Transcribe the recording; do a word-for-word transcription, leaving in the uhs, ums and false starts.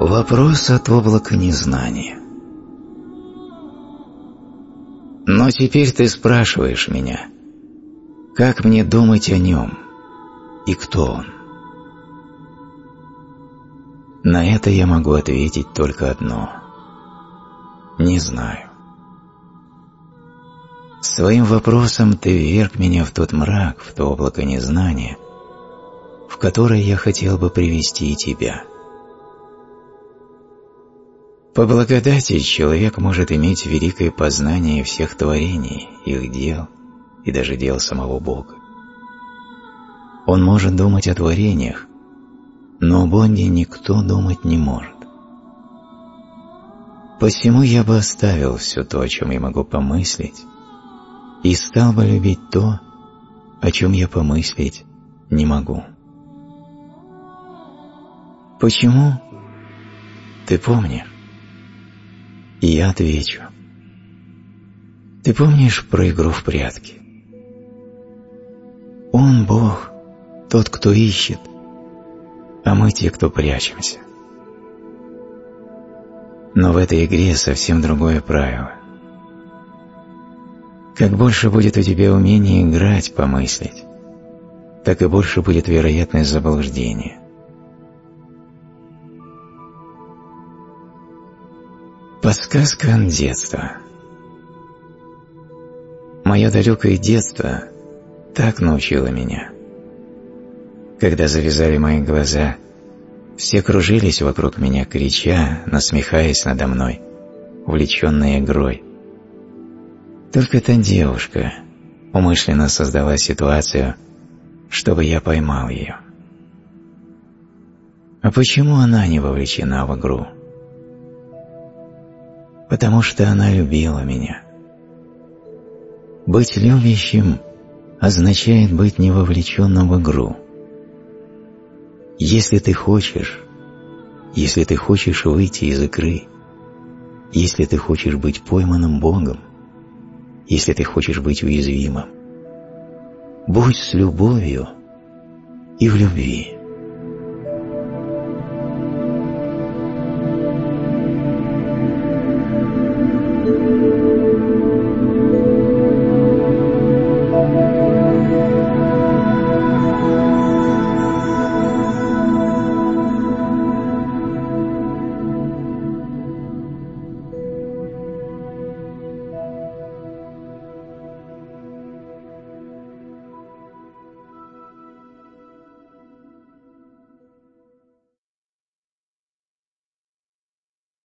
Вопрос от облака незнания. Но теперь ты спрашиваешь меня, как мне думать о нем и кто он? На это я могу ответить только одно – не знаю. Своим вопросом ты вверг меня в тот мрак, в то облако незнания, в которое я хотел бы привести и тебя. По благодати человек может иметь великое познание всех творений, их дел и даже дел самого Бога. Он может думать о творениях, но о Боге никто думать не может. Посему я бы оставил все то, о чем я могу помыслить, и стал бы любить то, о чем я помыслить не могу. Почему? Ты помнишь? И я отвечу. Ты помнишь про игру в прятки? Он, Бог, тот, кто ищет, а мы те, кто прячемся. Но в этой игре совсем другое правило. Как больше будет у тебя умения играть, помыслить, так и больше будет вероятность заблуждения. Подсказка от детства. Мое далекое детство так научило меня. Когда завязали мои глаза, все кружились вокруг меня, крича, насмехаясь надо мной, увлеченные игрой. Только та девушка умышленно создала ситуацию, чтобы я поймал ее. А почему она не вовлечена в игру? Потому что она любила меня. Быть любящим означает быть не вовлеченным в игру. Если ты хочешь, если ты хочешь выйти из игры, если ты хочешь быть пойманным Богом, если ты хочешь быть уязвимым, будь с любовью и в любви.